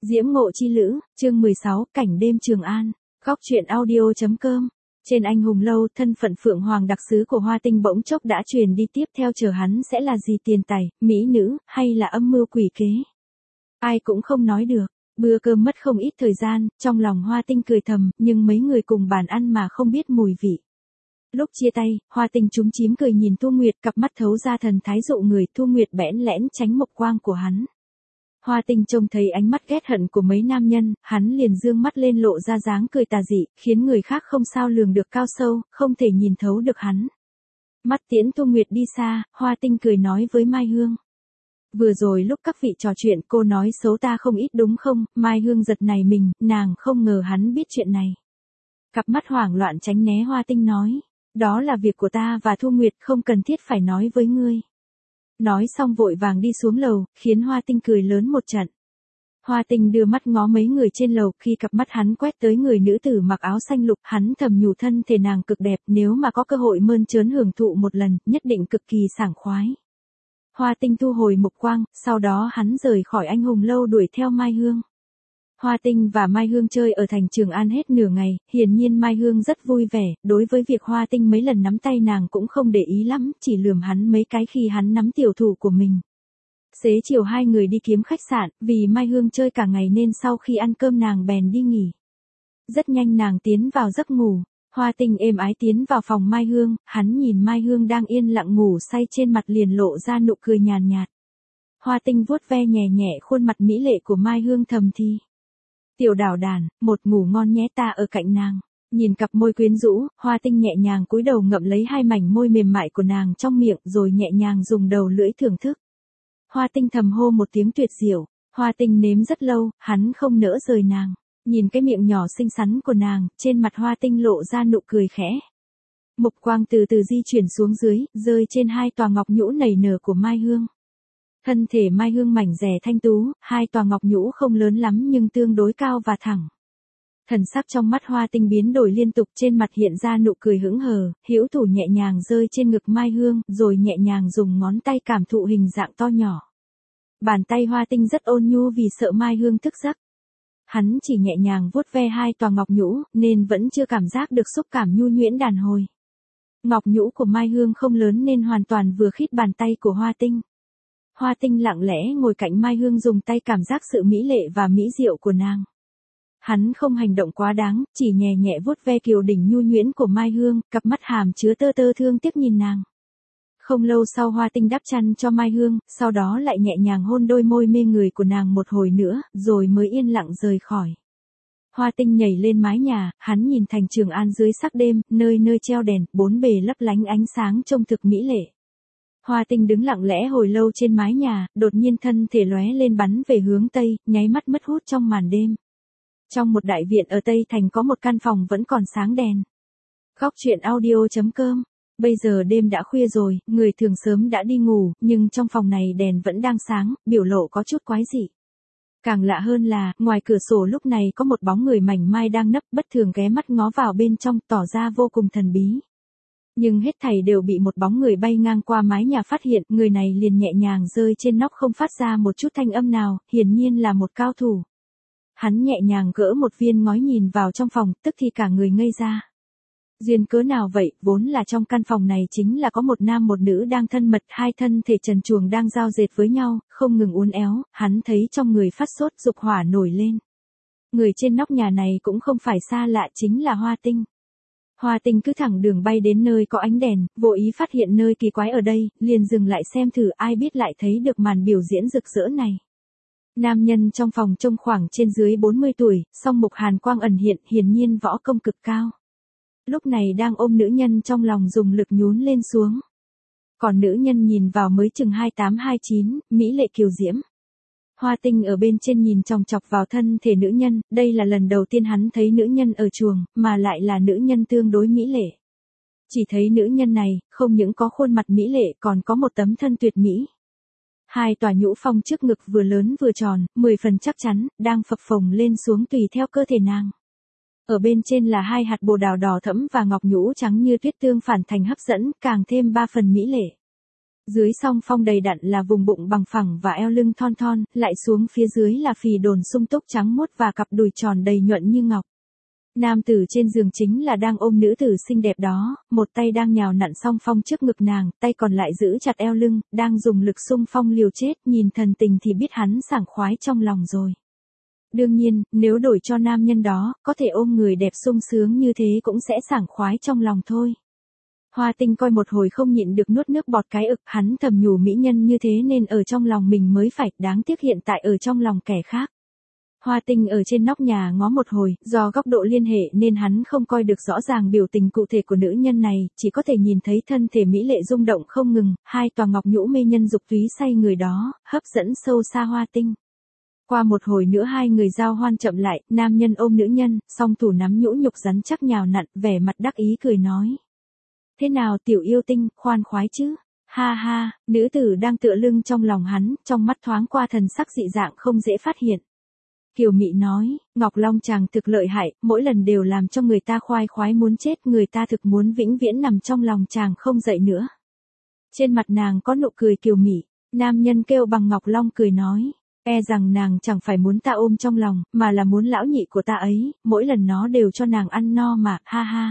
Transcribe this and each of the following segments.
Diễm Ngộ Chi Lữ, chương 16, cảnh đêm Trường An, góc truyện audio.com. Trên anh hùng lâu, thân phận Phượng Hoàng đặc sứ của Hoa Tinh bỗng chốc đã truyền đi, tiếp theo chờ hắn sẽ là gì, tiền tài, mỹ nữ, hay là âm mưu quỷ kế. Ai cũng không nói được. Bữa cơm mất không ít thời gian, trong lòng Hoa Tinh cười thầm, nhưng mấy người cùng bàn ăn mà không biết mùi vị. Lúc chia tay, Hoa Tinh chúm chím cười nhìn Thu Nguyệt, cặp mắt thấu ra thần thái dụ người. Thu Nguyệt bẽn lẽn tránh mộc quang của hắn. Hoa Tinh trông thấy ánh mắt ghét hận của mấy nam nhân, hắn liền dương mắt lên lộ ra dáng cười tà dị, khiến người khác không sao lường được cao sâu, không thể nhìn thấu được hắn. Mắt tiễn Thu Nguyệt đi xa, Hoa Tinh cười nói với Mai Hương. Vừa rồi lúc các vị trò chuyện cô nói xấu ta không ít đúng không? Mai Hương giật nảy mình, nàng không ngờ hắn biết chuyện này. Cặp mắt hoảng loạn tránh né Hoa Tinh nói. Đó là việc của ta và Thu Nguyệt, không cần thiết phải nói với ngươi. Nói xong vội vàng đi xuống lầu, khiến Hoa Tinh cười lớn một trận. Hoa Tinh đưa mắt ngó mấy người trên lầu, khi cặp mắt hắn quét tới người nữ tử mặc áo xanh lục, hắn thầm nhủ thân thể nàng cực đẹp, nếu mà có cơ hội mơn trớn hưởng thụ một lần, nhất định cực kỳ sảng khoái. Hoa Tinh thu hồi mục quang, sau đó hắn rời khỏi anh hùng lâu đuổi theo Mai Hương. Hoa Tinh và Mai Hương chơi ở thành Trường An hết nửa ngày, hiển nhiên Mai Hương rất vui vẻ, đối với việc Hoa Tinh mấy lần nắm tay nàng cũng không để ý lắm, chỉ lườm hắn mấy cái khi hắn nắm tiểu thủ của mình. Xế chiều hai người đi kiếm khách sạn, vì Mai Hương chơi cả ngày nên sau khi ăn cơm nàng bèn đi nghỉ. Rất nhanh nàng tiến vào giấc ngủ, Hoa Tinh êm ái tiến vào phòng Mai Hương, hắn nhìn Mai Hương đang yên lặng ngủ say trên mặt liền lộ ra nụ cười nhàn nhạt. Hoa Tinh vuốt ve nhẹ nhẹ khuôn mặt mỹ lệ của Mai Hương thầm thì. Tiểu đào đàn, một ngủ ngon nhé, ta ở cạnh nàng. Nhìn cặp môi quyến rũ, Hoa Tinh nhẹ nhàng cúi đầu ngậm lấy hai mảnh môi mềm mại của nàng trong miệng rồi nhẹ nhàng dùng đầu lưỡi thưởng thức. Hoa Tinh thầm hô một tiếng tuyệt diệu, Hoa Tinh nếm rất lâu, hắn không nỡ rời nàng. Nhìn cái miệng nhỏ xinh xắn của nàng, trên mặt Hoa Tinh lộ ra nụ cười khẽ. Mục quang từ từ di chuyển xuống dưới, rơi trên hai tòa ngọc nhũ nảy nở của Mai Hương. Thân thể Mai Hương mảnh dẻ thanh tú, hai tòa ngọc nhũ không lớn lắm nhưng tương đối cao và thẳng. Thần sắc trong mắt Hoa Tinh biến đổi liên tục, trên mặt hiện ra nụ cười hững hờ, hữu thủ nhẹ nhàng rơi trên ngực Mai Hương, rồi nhẹ nhàng dùng ngón tay cảm thụ hình dạng to nhỏ. Bàn tay Hoa Tinh rất ôn nhu vì sợ Mai Hương thức giấc. Hắn chỉ nhẹ nhàng vuốt ve hai tòa ngọc nhũ, nên vẫn chưa cảm giác được xúc cảm nhu nhuyễn đàn hồi. Ngọc nhũ của Mai Hương không lớn nên hoàn toàn vừa khít bàn tay của Hoa Tinh. Hoa Tinh lặng lẽ ngồi cạnh Mai Hương dùng tay cảm giác sự mỹ lệ và mỹ diệu của nàng. Hắn không hành động quá đáng, chỉ nhẹ nhẹ vuốt ve kiều đỉnh nhu nhuyễn của Mai Hương, cặp mắt hàm chứa tơ tơ thương tiếc nhìn nàng. Không lâu sau Hoa Tinh đắp chăn cho Mai Hương, sau đó lại nhẹ nhàng hôn đôi môi mê người của nàng một hồi nữa, rồi mới yên lặng rời khỏi. Hoa Tinh nhảy lên mái nhà, hắn nhìn thành Trường An dưới sắc đêm, nơi nơi treo đèn, bốn bề lấp lánh ánh sáng trông thực mỹ lệ. Hoa Tinh đứng lặng lẽ hồi lâu trên mái nhà, đột nhiên thân thể lóe lên bắn về hướng Tây, nháy mắt mất hút trong màn đêm. Trong một đại viện ở Tây Thành có một căn phòng vẫn còn sáng đèn. Góc truyện audio.com. Bây giờ đêm đã khuya rồi, người thường sớm đã đi ngủ, nhưng trong phòng này đèn vẫn đang sáng, biểu lộ có chút quái dị. Càng lạ hơn là, ngoài cửa sổ lúc này có một bóng người mảnh mai đang nấp bất thường ghé mắt ngó vào bên trong, tỏ ra vô cùng thần bí. Nhưng hết thảy đều bị một bóng người bay ngang qua mái nhà phát hiện, người này liền nhẹ nhàng rơi trên nóc không phát ra một chút thanh âm nào, hiển nhiên là một cao thủ. Hắn nhẹ nhàng gỡ một viên ngói nhìn vào trong phòng, tức thì cả người ngây ra. Duyên cớ nào vậy, vốn là trong căn phòng này chính là có một nam một nữ đang thân mật, hai thân thể trần truồng đang giao dệt với nhau, không ngừng uốn éo, hắn thấy trong người phát sốt dục hỏa nổi lên. Người trên nóc nhà này cũng không phải xa lạ, chính là Hoa Tinh. Hoa Tinh cứ thẳng đường bay đến nơi có ánh đèn, vô ý phát hiện nơi kỳ quái ở đây, liền dừng lại xem thử, ai biết lại thấy được màn biểu diễn rực rỡ này. Nam nhân trong phòng trông khoảng trên dưới 40 tuổi, song mục hàn quang ẩn hiện, hiển nhiên võ công cực cao. Lúc này đang ôm nữ nhân trong lòng dùng lực nhún lên xuống. Còn nữ nhân nhìn vào mới chừng 28-29, mỹ lệ kiều diễm. Hoa Tinh ở bên trên nhìn chòng chọc vào thân thể nữ nhân, đây là lần đầu tiên hắn thấy nữ nhân ở chuồng, mà lại là nữ nhân tương đối mỹ lệ. Chỉ thấy nữ nhân này, không những có khuôn mặt mỹ lệ còn có một tấm thân tuyệt mỹ. Hai tòa nhũ phong trước ngực vừa lớn vừa tròn, 10 phần chắc chắn, đang phập phồng lên xuống tùy theo cơ thể nàng. Ở bên trên là hai hạt bồ đào đỏ thẫm và ngọc nhũ trắng như tuyết tương phản thành hấp dẫn, càng thêm 3 phần mỹ lệ. Dưới song phong đầy đặn là vùng bụng bằng phẳng và eo lưng thon thon, lại xuống phía dưới là phì đồn sung túc trắng muốt và cặp đùi tròn đầy nhuận như ngọc. Nam tử trên giường chính là đang ôm nữ tử xinh đẹp đó, một tay đang nhào nặn song phong trước ngực nàng, tay còn lại giữ chặt eo lưng, đang dùng lực xung phong liều chết, nhìn thần tình thì biết hắn sảng khoái trong lòng rồi. Đương nhiên, nếu đổi cho nam nhân đó, có thể ôm người đẹp sung sướng như thế cũng sẽ sảng khoái trong lòng thôi. Hoa Tinh coi một hồi không nhịn được nuốt nước bọt cái ực, hắn thầm nhủ mỹ nhân như thế nên ở trong lòng mình mới phải, đáng tiếc hiện tại ở trong lòng kẻ khác. Hoa Tinh ở trên nóc nhà ngó một hồi, do góc độ liên hệ nên hắn không coi được rõ ràng biểu tình cụ thể của nữ nhân này, chỉ có thể nhìn thấy thân thể mỹ lệ rung động không ngừng, hai tòa ngọc nhũ mê nhân dục túy say người đó, hấp dẫn sâu xa Hoa Tinh. Qua một hồi nữa hai người giao hoan chậm lại, nam nhân ôm nữ nhân, song thủ nắm nhũ nhục rắn chắc nhào nặn, vẻ mặt đắc ý cười nói. Thế nào tiểu yêu tinh, khoan khoái chứ? Ha ha, nữ tử đang tựa lưng trong lòng hắn, trong mắt thoáng qua thần sắc dị dạng không dễ phát hiện. Kiều Mị nói, Ngọc Long chàng thực lợi hại, mỗi lần đều làm cho người ta khoái khoái muốn chết, người ta thực muốn vĩnh viễn nằm trong lòng chàng không dậy nữa. Trên mặt nàng có nụ cười kiều mị, nam nhân kêu bằng Ngọc Long cười nói, e rằng nàng chẳng phải muốn ta ôm trong lòng, mà là muốn lão nhị của ta ấy, mỗi lần nó đều cho nàng ăn no mà, ha ha.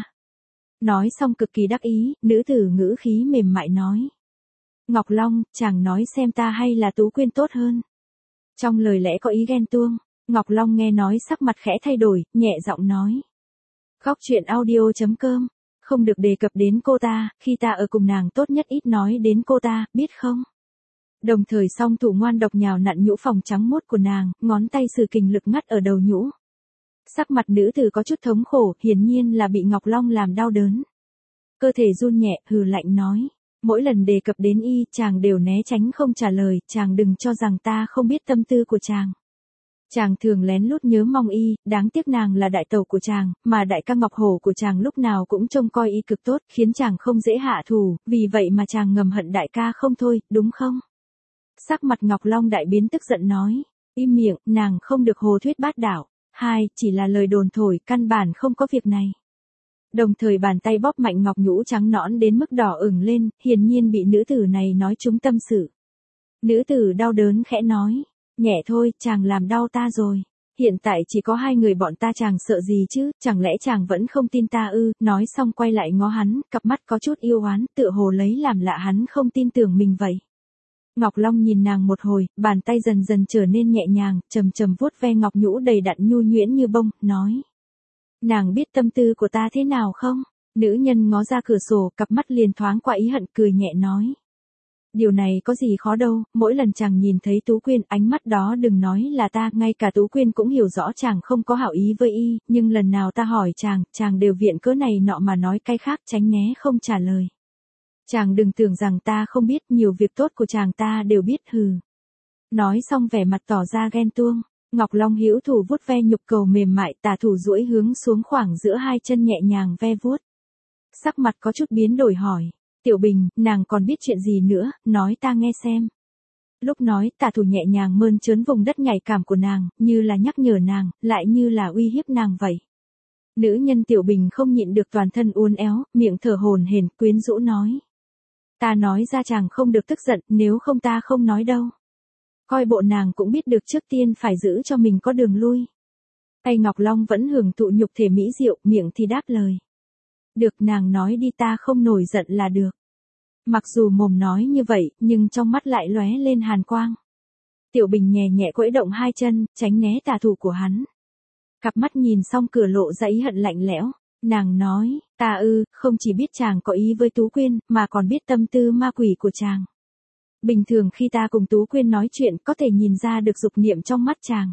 Nói xong cực kỳ đắc ý, nữ tử ngữ khí mềm mại nói. Ngọc Long, chàng nói xem ta hay là Tú Quyên tốt hơn. Trong lời lẽ có ý ghen tuông, Ngọc Long nghe nói sắc mặt khẽ thay đổi, nhẹ giọng nói. Khóc chuyện audio.com, không được đề cập đến cô ta, khi ta ở cùng nàng tốt nhất ít nói đến cô ta, biết không? Đồng thời song thủ ngoan độc nhào nặn nhũ phòng trắng muốt của nàng, ngón tay sử kình lực ngắt ở đầu nhũ. Sắc mặt nữ tử có chút thống khổ, hiển nhiên là bị Ngọc Long làm đau đớn. Cơ thể run nhẹ, hừ lạnh nói. Mỗi lần đề cập đến y, chàng đều né tránh không trả lời, chàng đừng cho rằng ta không biết tâm tư của chàng. Chàng thường lén lút nhớ mong y, đáng tiếc nàng là đại tẩu của chàng, mà đại ca Ngọc Hổ của chàng lúc nào cũng trông coi y cực tốt, khiến chàng không dễ hạ thủ, vì vậy mà chàng ngầm hận đại ca không thôi, đúng không? Sắc mặt Ngọc Long đại biến tức giận nói, im miệng, nàng không được hồ thuyết bát đảo, chỉ là lời đồn thổi, căn bản không có việc này. Đồng thời bàn tay bóp mạnh ngọc nhũ trắng nõn đến mức đỏ ửng lên, hiển nhiên bị nữ tử này nói trúng tâm sự. Nữ tử đau đớn khẽ nói, nhẹ thôi, chàng làm đau ta rồi. Hiện tại chỉ có hai người bọn ta, chàng sợ gì chứ, chẳng lẽ chàng vẫn không tin ta ư? Nói xong quay lại ngó hắn, cặp mắt có chút yêu oán, tựa hồ lấy làm lạ hắn không tin tưởng mình vậy. Ngọc Long nhìn nàng một hồi, bàn tay dần dần trở nên nhẹ nhàng, chầm chầm vuốt ve ngọc nhũ đầy đặn nhu nhuyễn như bông, nói. Nàng biết tâm tư của ta thế nào không? Nữ nhân ngó ra cửa sổ, cặp mắt liền thoáng qua ý hận, cười nhẹ nói. Điều này có gì khó đâu, mỗi lần chàng nhìn thấy Tú Quyên, ánh mắt đó đừng nói là ta, ngay cả Tú Quyên cũng hiểu rõ chàng không có hảo ý với y, nhưng lần nào ta hỏi chàng đều viện cớ này nọ mà nói cái khác, tránh né không trả lời. Chàng đừng tưởng rằng ta không biết, nhiều việc tốt của chàng ta đều biết, hừ. Nói xong vẻ mặt tỏ ra ghen tuông, Ngọc Long hữu thủ vuốt ve nhục cầu mềm mại, tả thủ duỗi hướng xuống khoảng giữa hai chân nhẹ nhàng ve vuốt. Sắc mặt có chút biến đổi hỏi, Tiểu Bình, nàng còn biết chuyện gì nữa, nói ta nghe xem. Lúc nói, tả thủ nhẹ nhàng mơn trớn vùng đất nhạy cảm của nàng, như là nhắc nhở nàng, lại như là uy hiếp nàng vậy. Nữ nhân Tiểu Bình không nhịn được toàn thân uốn éo, miệng thở hổn hển, quyến rũ nói. Ta nói ra chàng không được tức giận, nếu không ta không nói đâu. Coi bộ nàng cũng biết được trước tiên phải giữ cho mình có đường lui. Tay Ngọc Long vẫn hưởng thụ nhục thể mỹ diệu, miệng thì đáp lời. Được, nàng nói đi, ta không nổi giận là được. Mặc dù mồm nói như vậy, nhưng trong mắt lại lóe lên hàn quang. Tiểu Bình nhẹ nhẹ quẫy động hai chân, tránh né tà thủ của hắn. Cặp mắt nhìn xong cửa lộ ra ý hận lạnh lẽo. Nàng nói, ta không chỉ biết chàng có ý với Tú Quyên, mà còn biết tâm tư ma quỷ của chàng. Bình thường khi ta cùng Tú Quyên nói chuyện, có thể nhìn ra được dục niệm trong mắt chàng.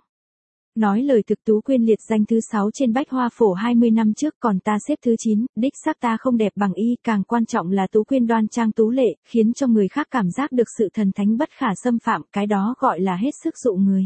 Nói lời thực, Tú Quyên liệt danh thứ 6 trên bách hoa phổ 20 năm trước, còn ta xếp thứ 9, đích xác ta không đẹp bằng y, càng quan trọng là Tú Quyên đoan trang tú lệ, khiến cho người khác cảm giác được sự thần thánh bất khả xâm phạm, cái đó gọi là hết sức dụ người.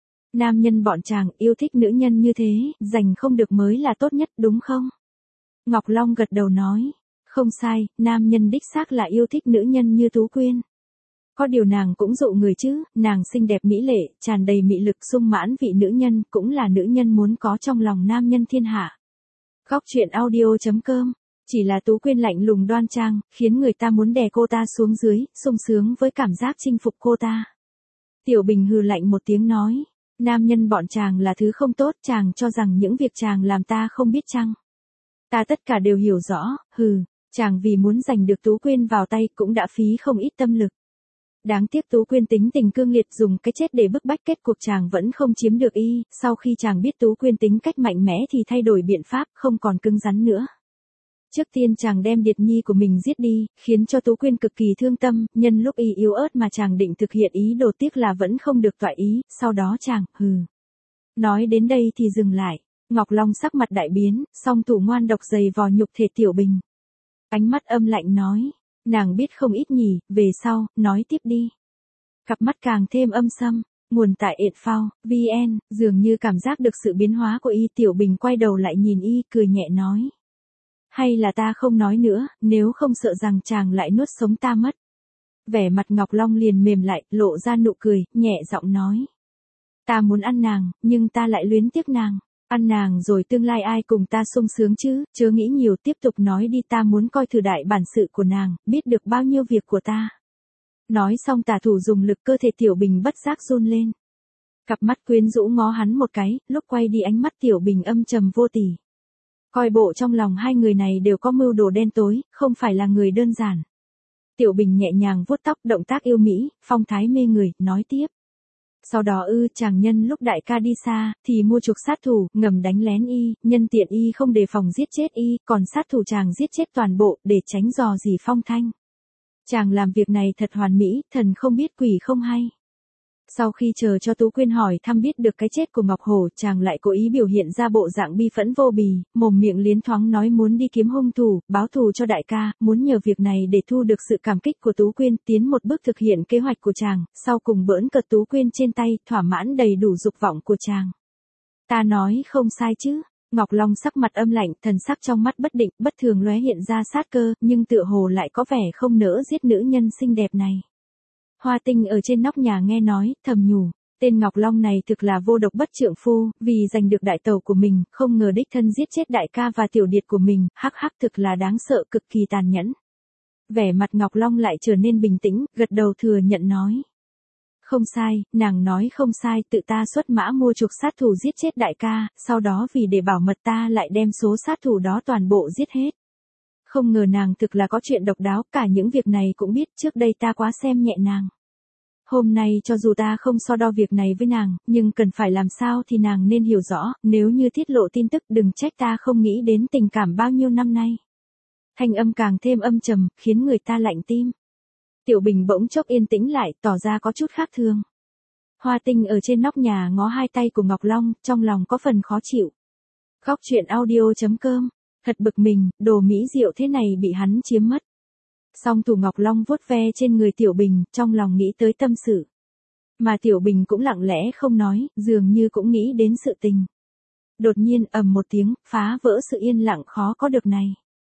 Nam nhân bọn chàng yêu thích nữ nhân như thế, giành không được mới là tốt nhất, đúng không? Ngọc Long gật đầu nói, không sai, nam nhân đích xác là yêu thích nữ nhân như Tú Quyên. Có điều nàng cũng dụ người chứ, nàng xinh đẹp mỹ lệ, tràn đầy mị lực, sung mãn vị nữ nhân, cũng là nữ nhân muốn có trong lòng nam nhân thiên hạ. Khóc chuyện audio.com Chỉ là Tú Quyên lạnh lùng đoan trang, khiến người ta muốn đè cô ta xuống dưới, sung sướng với cảm giác chinh phục cô ta. Tiểu Bình hừ lạnh một tiếng nói, nam nhân bọn chàng là thứ không tốt, chàng cho rằng những việc chàng làm ta không biết chăng? Ta tất cả đều hiểu rõ, chàng vì muốn giành được Tú Quyên vào tay cũng đã phí không ít tâm lực. Đáng tiếc Tú Quyên tính tình cương liệt, dùng cái chết để bức bách, kết cuộc chàng vẫn không chiếm được y, sau khi chàng biết Tú Quyên tính cách mạnh mẽ thì thay đổi biện pháp, không còn cứng rắn nữa. Trước tiên chàng đem Điệt Nhi của mình giết đi, khiến cho Tú Quyên cực kỳ thương tâm, nhân lúc y yếu ớt mà chàng định thực hiện ý đồ, tiếc là vẫn không được toại ý, sau đó chàng, Nói đến đây thì dừng lại, Ngọc Long sắc mặt đại biến, song thủ ngoan độc giày vò nhục thể Tiểu Bình. Ánh mắt âm lạnh nói, nàng biết không ít nhỉ, về sau, nói tiếp đi. Cặp mắt càng thêm âm sâm, nguồn tại @phao, vn, dường như cảm giác được sự biến hóa của y. Tiểu Bình quay đầu lại nhìn y, cười nhẹ nói. Hay là ta không nói nữa, nếu không sợ rằng chàng lại nuốt sống ta mất. Vẻ mặt Ngọc Long liền mềm lại, lộ ra nụ cười, nhẹ giọng nói. Ta muốn ăn nàng, nhưng ta lại luyến tiếc nàng. Ăn nàng rồi tương lai ai cùng ta sung sướng chứ, chớ nghĩ nhiều, tiếp tục nói đi, ta muốn coi thử đại bản sự của nàng, biết được bao nhiêu việc của ta. Nói xong tả thủ dùng lực, cơ thể Tiểu Bình bất giác run lên. Cặp mắt quyến rũ ngó hắn một cái, lúc quay đi ánh mắt Tiểu Bình âm trầm vô tỉ. Coi bộ trong lòng hai người này đều có mưu đồ đen tối, không phải là người đơn giản. Tiểu Bình nhẹ nhàng vuốt tóc, động tác yêu mỹ, phong thái mê người, nói tiếp. Sau đó chàng nhân lúc đại ca đi xa, thì mua chuộc sát thủ, ngầm đánh lén y, nhân tiện y không đề phòng giết chết y, còn sát thủ chàng giết chết toàn bộ, để tránh dò dỉ phong thanh. Chàng làm việc này thật hoàn mỹ, thần không biết quỷ không hay. Sau khi chờ cho Tú Quyên hỏi thăm biết được cái chết của Ngọc Hổ, chàng lại cố ý biểu hiện ra bộ dạng bi phẫn vô bì, mồm miệng liến thoáng nói muốn đi kiếm hung thủ, báo thù cho đại ca, muốn nhờ việc này để thu được sự cảm kích của Tú Quyên, tiến một bước thực hiện kế hoạch của chàng, sau cùng bỡn cợt Tú Quyên trên tay, thỏa mãn đầy đủ dục vọng của chàng. Ta nói không sai chứ? Ngọc Long sắc mặt âm lạnh, thần sắc trong mắt bất định, bất thường lóe hiện ra sát cơ, nhưng tựa hồ lại có vẻ không nỡ giết nữ nhân xinh đẹp này. Hoa Tinh ở trên nóc nhà nghe nói, thầm nhủ, tên Ngọc Long này thực là vô độc bất trượng phu, vì giành được đại tẩu của mình, không ngờ đích thân giết chết đại ca và tiểu điệt của mình, hắc hắc, thực là đáng sợ, cực kỳ tàn nhẫn. Vẻ mặt Ngọc Long lại trở nên bình tĩnh, gật đầu thừa nhận nói. Không sai, nàng nói không sai, tự ta xuất mã mua chuộc sát thủ giết chết đại ca, sau đó vì để bảo mật ta lại đem số sát thủ đó toàn bộ giết hết. Không ngờ nàng thực là có chuyện độc đáo, cả những việc này cũng biết, trước đây ta quá xem nhẹ nàng. Hôm nay cho dù ta không so đo việc này với nàng, nhưng cần phải làm sao thì nàng nên hiểu rõ, nếu như tiết lộ tin tức đừng trách ta không nghĩ đến tình cảm bao nhiêu năm nay. Thanh âm càng thêm âm trầm, khiến người ta lạnh tim. Tiểu Bình bỗng chốc yên tĩnh lại, tỏ ra có chút khác thường. Hoa Tinh ở trên nóc nhà ngó hai tay của Ngọc Long, trong lòng có phần khó chịu. Góc truyện audio.com. Thật bực mình, đồ mỹ diệu thế này bị hắn chiếm mất. Song thủ Ngọc Long vuốt ve trên người Tiểu Bình, trong lòng nghĩ tới tâm sự. Mà Tiểu Bình cũng lặng lẽ không nói, dường như cũng nghĩ đến sự tình. Đột nhiên ầm một tiếng, phá vỡ sự yên lặng khó có được này.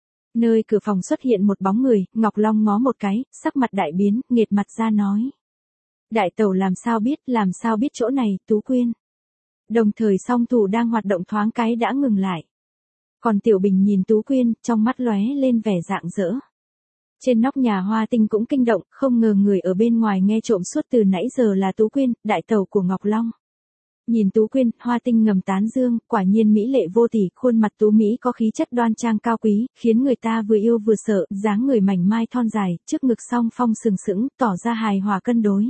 Nơi cửa phòng xuất hiện một bóng người, Ngọc Long ngó một cái, sắc mặt đại biến, nghệt mặt ra nói. Đại tẩu làm sao biết chỗ này, Tú Quyên. Đồng thời song thủ đang hoạt động thoáng cái đã ngừng lại. Còn Tiểu Bình nhìn Tú Quyên, trong mắt lóe lên vẻ rạng rỡ. Trên nóc nhà Hoa Tinh cũng kinh động, không ngờ người ở bên ngoài nghe trộm suốt từ nãy giờ là Tú Quyên, đại tẩu của Ngọc Long. Nhìn Tú Quyên, Hoa Tinh ngầm tán dương, quả nhiên mỹ lệ vô tỷ, khuôn mặt Tú Mỹ có khí chất đoan trang cao quý, khiến người ta vừa yêu vừa sợ, dáng người mảnh mai thon dài, trước ngực song phong sừng sững, tỏ ra hài hòa cân đối.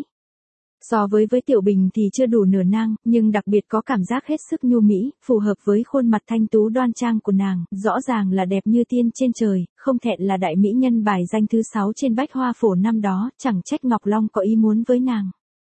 So với Tiểu Bình thì chưa đủ nửa nang, nhưng đặc biệt có cảm giác hết sức nhu mỹ, phù hợp với khuôn mặt thanh tú đoan trang của nàng, rõ ràng là đẹp như tiên trên trời, không thẹn là đại mỹ nhân bài danh thứ 6 trên bách hoa phổ năm đó, chẳng trách Ngọc Long có ý muốn với nàng.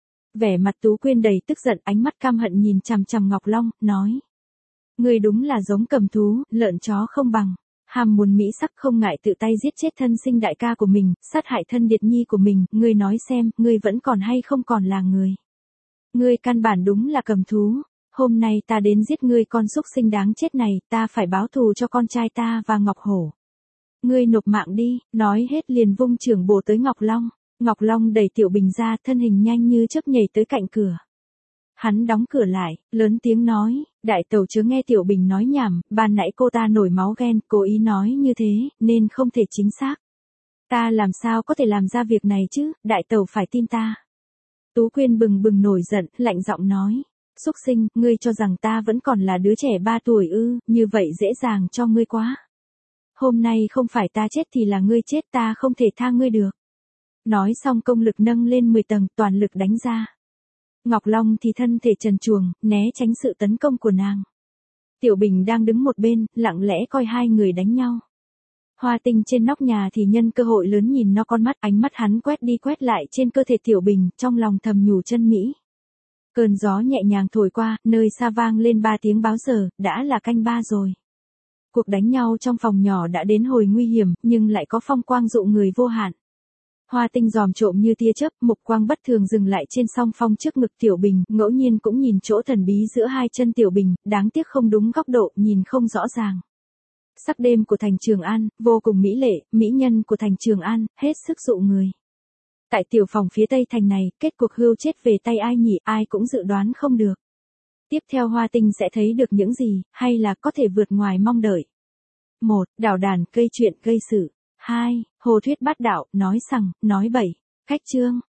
Vẻ mặt Tú Quyên đầy tức giận, ánh mắt căm hận nhìn chằm chằm Ngọc Long, nói. Ngươi đúng là giống cầm thú, lợn chó không bằng. Ham muốn mỹ sắc không ngại tự tay giết chết thân sinh đại ca của mình, sát hại thân điệt nhi của mình, ngươi nói xem, ngươi vẫn còn hay không còn là người. Ngươi căn bản đúng là cầm thú, hôm nay ta đến giết ngươi con súc sinh đáng chết này, ta phải báo thù cho con trai ta và Ngọc Hổ. Ngươi nộp mạng đi, nói hết liền vung chưởng bổ tới Ngọc Long. Ngọc Long đẩy Tiểu Bình ra, thân hình nhanh như chớp nhảy tới cạnh cửa. Hắn đóng cửa lại, lớn tiếng nói, Đại tẩu chớ nghe Tiểu Bình nói nhảm, ban nãy cô ta nổi máu ghen, cố ý nói như thế, nên không thể chính xác. Ta làm sao có thể làm ra việc này chứ, đại tẩu phải tin ta. Tú Quyên bừng bừng nổi giận, lạnh giọng nói. Xúc sinh, ngươi cho rằng ta vẫn còn là đứa trẻ 3 tuổi ư, như vậy dễ dàng cho ngươi quá. Hôm nay không phải ta chết thì là ngươi chết, ta không thể tha ngươi được. Nói xong công lực nâng lên 10 tầng, toàn lực đánh ra. Ngọc Long thì thân thể trần truồng, né tránh sự tấn công của nàng. Tiểu Bình đang đứng một bên, lặng lẽ coi hai người đánh nhau. Hoa Tinh trên nóc nhà thì nhân cơ hội lớn nhìn nó con mắt, ánh mắt hắn quét đi quét lại trên cơ thể Tiểu Bình, trong lòng thầm nhủ chân mỹ. Cơn gió nhẹ nhàng thổi qua, nơi xa vang lên 3 tiếng báo giờ, đã là canh 3 rồi. Cuộc đánh nhau trong phòng nhỏ đã đến hồi nguy hiểm, nhưng lại có phong quang dụ người vô hạn. Hoa Tinh dòm trộm như tia chớp, mục quang bất thường dừng lại trên song phong trước ngực Tiểu Bình, ngẫu nhiên cũng nhìn chỗ thần bí giữa hai chân Tiểu Bình, đáng tiếc không đúng góc độ, nhìn không rõ ràng. Sắc đêm của thành Trường An, vô cùng mỹ lệ, mỹ nhân của thành Trường An, hết sức dụ người. Tại tiểu phòng phía tây thành này, kết cuộc hươu chết về tay ai nhỉ, ai cũng dự đoán không được. Tiếp theo Hoa Tinh sẽ thấy được những gì, hay là có thể vượt ngoài mong đợi. 1. Đảo đàn, gây chuyện, gây sự. 2. Hồ thuyết bát đạo, nói sằng, nói bậy. Khách chương.